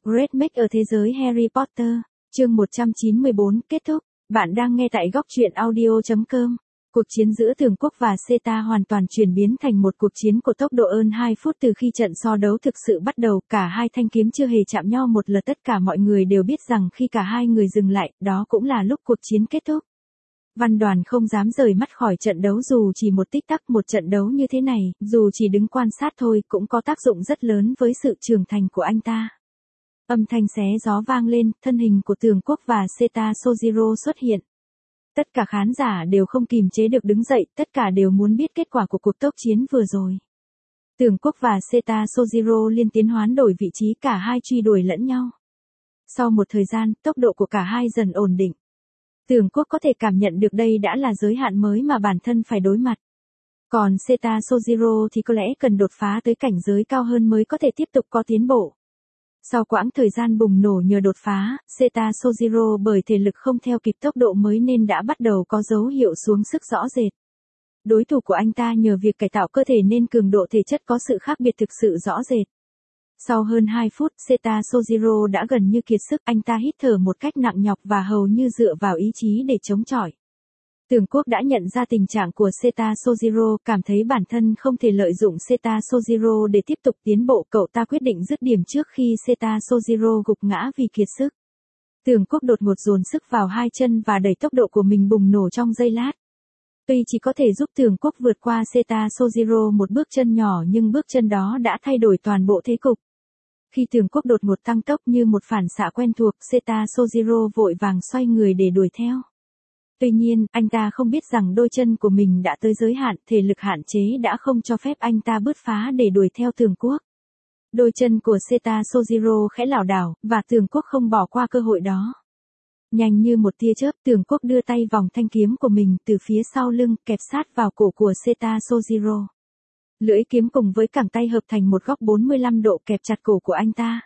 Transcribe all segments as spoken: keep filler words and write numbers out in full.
Great Make ở thế giới Harry Potter, chương một trăm chín mươi bốn kết thúc. Bạn đang nghe tại góc truyện audio chấm com. Cuộc chiến giữa Tường Quốc và Zeta hoàn toàn chuyển biến thành một cuộc chiến của tốc độ ơn hai phút từ khi trận so đấu thực sự bắt đầu. Cả hai thanh kiếm chưa hề chạm nhau một lần. Tất cả mọi người đều biết rằng khi cả hai người dừng lại, đó cũng là lúc cuộc chiến kết thúc. Văn Đoàn không dám rời mắt khỏi trận đấu dù chỉ một tích tắc. Một trận đấu như thế này, dù chỉ đứng quan sát thôi cũng có tác dụng rất lớn với sự trưởng thành của anh ta. Âm thanh xé gió vang lên, thân hình của Tường Quốc và Zeta Sojiro xuất hiện. Tất cả khán giả đều không kìm chế được đứng dậy, tất cả đều muốn biết kết quả của cuộc tốc chiến vừa rồi. Tường Quốc và Zeta Sojiro liên tiến hoán đổi vị trí, cả hai truy đuổi lẫn nhau. Sau một thời gian, tốc độ của cả hai dần ổn định. Tường Quốc có thể cảm nhận được đây đã là giới hạn mới mà bản thân phải đối mặt. Còn Zeta Sojiro thì có lẽ cần đột phá tới cảnh giới cao hơn mới có thể tiếp tục có tiến bộ. Sau quãng thời gian bùng nổ nhờ đột phá, Zeta Sojiro bởi thể lực không theo kịp tốc độ mới nên đã bắt đầu có dấu hiệu xuống sức rõ rệt. Đối thủ của anh ta nhờ việc cải tạo cơ thể nên cường độ thể chất có sự khác biệt thực sự rõ rệt. Sau hơn hai phút, Zeta Sojiro đã gần như kiệt sức, anh ta hít thở một cách nặng nhọc và hầu như dựa vào ý chí để chống chọi. Tường Quốc đã nhận ra tình trạng của Zeta Sojiro, cảm thấy bản thân không thể lợi dụng Zeta Sojiro để tiếp tục tiến bộ, cậu ta quyết định dứt điểm trước khi Zeta Sojiro gục ngã vì kiệt sức. Tường Quốc đột ngột dồn sức vào hai chân và đẩy tốc độ của mình bùng nổ trong giây lát. Tuy chỉ có thể giúp Tường Quốc vượt qua Zeta Sojiro một bước chân nhỏ nhưng bước chân đó đã thay đổi toàn bộ thế cục. Khi Tường Quốc đột ngột tăng tốc như một phản xạ quen thuộc, Zeta Sojiro vội vàng xoay người để đuổi theo. Tuy nhiên, anh ta không biết rằng đôi chân của mình đã tới giới hạn, thể lực hạn chế đã không cho phép anh ta bứt phá để đuổi theo Tường Quốc. Đôi chân của Zeta Sojiro khẽ lảo đảo, và Tường Quốc không bỏ qua cơ hội đó. Nhanh như một tia chớp, Tường Quốc đưa tay vòng thanh kiếm của mình từ phía sau lưng, kẹp sát vào cổ của Zeta Sojiro. Lưỡi kiếm cùng với cẳng tay hợp thành một góc bốn mươi lăm độ kẹp chặt cổ của anh ta.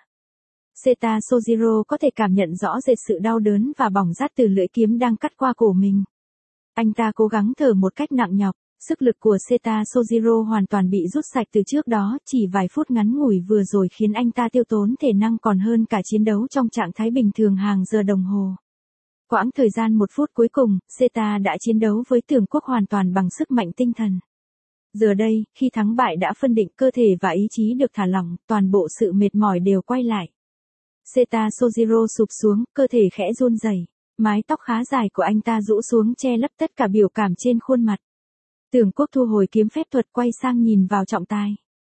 Zeta Sojiro có thể cảm nhận rõ rệt sự đau đớn và bỏng rát từ lưỡi kiếm đang cắt qua cổ mình. Anh ta cố gắng thở một cách nặng nhọc, sức lực của Zeta Sojiro hoàn toàn bị rút sạch từ trước đó, chỉ vài phút ngắn ngủi vừa rồi khiến anh ta tiêu tốn thể năng còn hơn cả chiến đấu trong trạng thái bình thường hàng giờ đồng hồ. Quãng thời gian một phút cuối cùng, Zeta đã chiến đấu với Tường Quốc hoàn toàn bằng sức mạnh tinh thần. Giờ đây, khi thắng bại đã phân định, cơ thể và ý chí được thả lỏng, toàn bộ sự mệt mỏi đều quay lại. Zeta Sojiro sụp xuống, cơ thể khẽ run rẩy, mái tóc khá dài của anh ta rũ xuống che lấp tất cả biểu cảm trên khuôn mặt. Tường Quốc thu hồi kiếm phép thuật, quay sang nhìn vào trọng tài.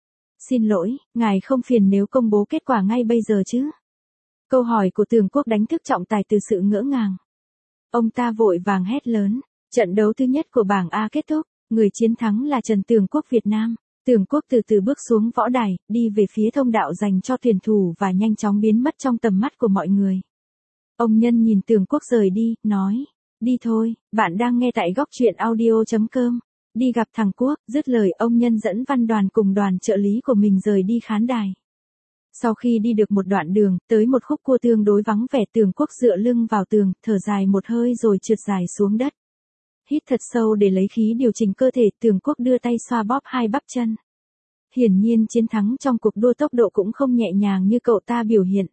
Xin lỗi, ngài không phiền nếu công bố kết quả ngay bây giờ chứ? Câu hỏi của Tường Quốc đánh thức trọng tài từ sự ngỡ ngàng. Ông ta vội vàng hét lớn, trận đấu thứ nhất của bảng A kết thúc, người chiến thắng là Trần Tường Quốc Việt Nam. Tường Quốc từ từ bước xuống võ đài, đi về phía thông đạo dành cho tuyển thủ và nhanh chóng biến mất trong tầm mắt của mọi người. Ông Nhân nhìn Tường Quốc rời đi, nói, đi thôi, bạn đang nghe tại góc truyện audio chấm com. Đi gặp thằng Quốc, dứt lời ông Nhân dẫn Văn Đoàn cùng đoàn trợ lý của mình rời đi khán đài. Sau khi đi được một đoạn đường, tới một khúc cua tương đối vắng vẻ, Tường Quốc dựa lưng vào tường, thở dài một hơi rồi trượt dài xuống đất. Hít thật sâu để lấy khí điều chỉnh cơ thể, Tường Quốc đưa tay xoa bóp hai bắp chân. Hiển nhiên chiến thắng trong cuộc đua tốc độ cũng không nhẹ nhàng như cậu ta biểu hiện.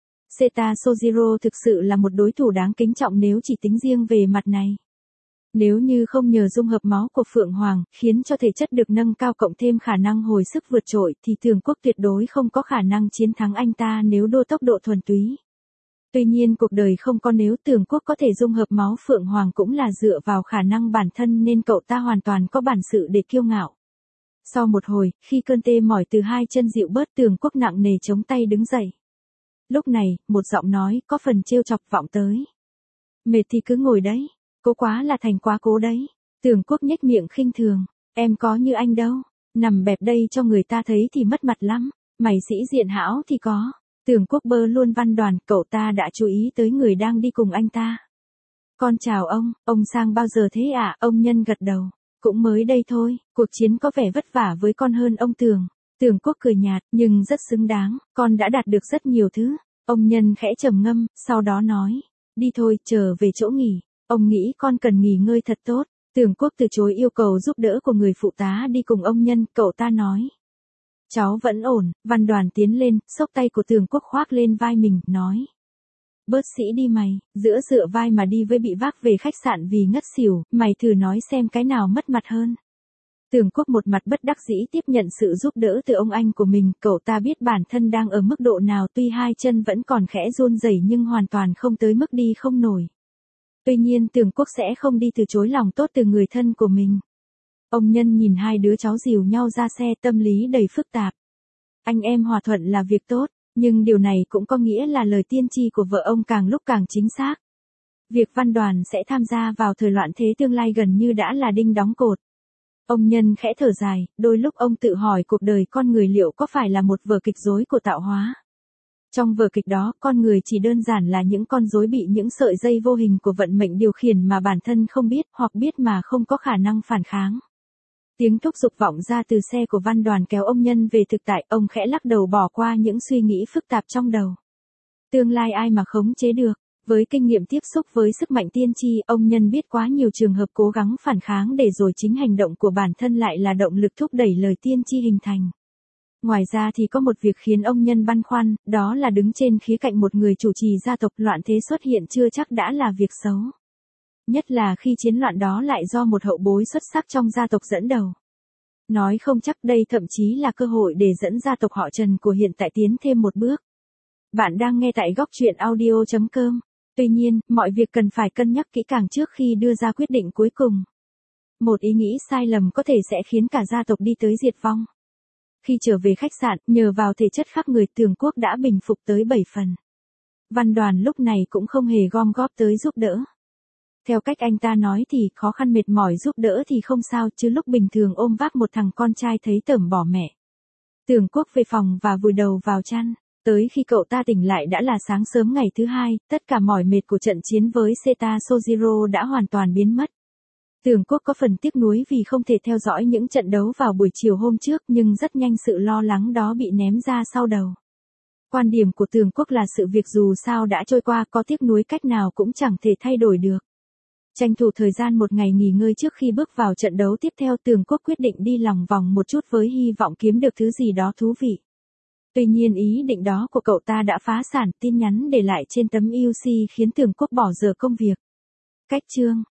Zeta Sojiro thực sự là một đối thủ đáng kính trọng nếu chỉ tính riêng về mặt này. Nếu như không nhờ dung hợp máu của Phượng Hoàng, khiến cho thể chất được nâng cao cộng thêm khả năng hồi sức vượt trội, thì Tường Quốc tuyệt đối không có khả năng chiến thắng anh ta nếu đua tốc độ thuần túy. Tuy nhiên cuộc đời không có nếu, Tường Quốc có thể dung hợp máu Phượng Hoàng cũng là dựa vào khả năng bản thân nên cậu ta hoàn toàn có bản sự để kiêu ngạo. Sau một hồi, khi cơn tê mỏi từ hai chân dịu bớt, Tường Quốc nặng nề chống tay đứng dậy. Lúc này, một giọng nói có phần trêu chọc vọng tới. Mệt thì cứ ngồi đấy, cố quá là thành quá cố đấy. Tường Quốc nhếch miệng khinh thường, em có như anh đâu, nằm bẹp đây cho người ta thấy thì mất mặt lắm, mày sĩ diện hão thì có. Tường Quốc bơ luôn Văn Đoàn, cậu ta đã chú ý tới người đang đi cùng anh ta. Con chào ông, ông sang bao giờ thế ạ? À? Ông Nhân gật đầu, cũng mới đây thôi, cuộc chiến có vẻ vất vả với con hơn ông Tường. Tường Quốc cười nhạt, nhưng rất xứng đáng, con đã đạt được rất nhiều thứ. Ông Nhân khẽ trầm ngâm, sau đó nói, đi thôi, trở về chỗ nghỉ, ông nghĩ con cần nghỉ ngơi thật tốt. Tường Quốc từ chối yêu cầu giúp đỡ của người phụ tá đi cùng ông Nhân, cậu ta nói. Cháu vẫn ổn, Văn Đoàn tiến lên, xốc tay của Tường Quốc khoác lên vai mình, nói. Bớt sĩ đi mày, giữa dựa vai mà đi với bị vác về khách sạn vì ngất xỉu, mày thử nói xem cái nào mất mặt hơn. Tường Quốc một mặt bất đắc dĩ tiếp nhận sự giúp đỡ từ ông anh của mình, cậu ta biết bản thân đang ở mức độ nào, tuy hai chân vẫn còn khẽ run rẩy nhưng hoàn toàn không tới mức đi không nổi. Tuy nhiên Tường Quốc sẽ không đi từ chối lòng tốt từ người thân của mình. Ông Nhân nhìn hai đứa cháu dìu nhau ra xe, tâm lý đầy phức tạp. Anh em hòa thuận là việc tốt, nhưng điều này cũng có nghĩa là lời tiên tri của vợ ông càng lúc càng chính xác. Việc Văn Đoàn sẽ tham gia vào thời loạn thế tương lai gần như đã là đinh đóng cột. Ông Nhân khẽ thở dài, đôi lúc ông tự hỏi cuộc đời con người liệu có phải là một vở kịch rối của tạo hóa. Trong vở kịch đó, con người chỉ đơn giản là những con rối bị những sợi dây vô hình của vận mệnh điều khiển mà bản thân không biết, hoặc biết mà không có khả năng phản kháng. Tiếng thúc giục vọng ra từ xe của Văn Đoàn kéo ông Nhân về thực tại, ông khẽ lắc đầu bỏ qua những suy nghĩ phức tạp trong đầu. Tương lai ai mà khống chế được, với kinh nghiệm tiếp xúc với sức mạnh tiên tri, ông Nhân biết quá nhiều trường hợp cố gắng phản kháng để rồi chính hành động của bản thân lại là động lực thúc đẩy lời tiên tri hình thành. Ngoài ra thì có một việc khiến ông Nhân băn khoăn, đó là đứng trên khía cạnh một người chủ trì gia tộc, loạn thế xuất hiện chưa chắc đã là việc xấu. Nhất là khi chiến loạn đó lại do một hậu bối xuất sắc trong gia tộc dẫn đầu. Nói không chắc đây thậm chí là cơ hội để dẫn gia tộc họ Trần của hiện tại tiến thêm một bước. Bạn đang nghe tại góc truyện audio chấm com. Tuy nhiên, mọi việc cần phải cân nhắc kỹ càng trước khi đưa ra quyết định cuối cùng. Một ý nghĩ sai lầm có thể sẽ khiến cả gia tộc đi tới diệt vong. Khi trở về khách sạn, nhờ vào thể chất khác người, Tường Quốc đã bình phục tới bảy phần. Văn Đoàn lúc này cũng không hề gom góp tới giúp đỡ. Theo cách anh ta nói thì khó khăn mệt mỏi giúp đỡ thì không sao, chứ lúc bình thường ôm vác một thằng con trai thấy tởm bỏ mẹ. Tường Quốc về phòng và vùi đầu vào chăn. Tới khi cậu ta tỉnh lại đã là sáng sớm ngày thứ hai, tất cả mỏi mệt của trận chiến với Zeta Sojiro đã hoàn toàn biến mất. Tường Quốc có phần tiếc nuối vì không thể theo dõi những trận đấu vào buổi chiều hôm trước, nhưng rất nhanh sự lo lắng đó bị ném ra sau đầu. Quan điểm của Tường Quốc là sự việc dù sao đã trôi qua, có tiếc nuối cách nào cũng chẳng thể thay đổi được. Tranh thủ thời gian một ngày nghỉ ngơi trước khi bước vào trận đấu tiếp theo, Tường Quốc quyết định đi lòng vòng một chút với hy vọng kiếm được thứ gì đó thú vị. Tuy nhiên ý định đó của cậu ta đã phá sản, tin nhắn để lại trên tấm u xê khiến Tường Quốc bỏ dở công việc. Cách chương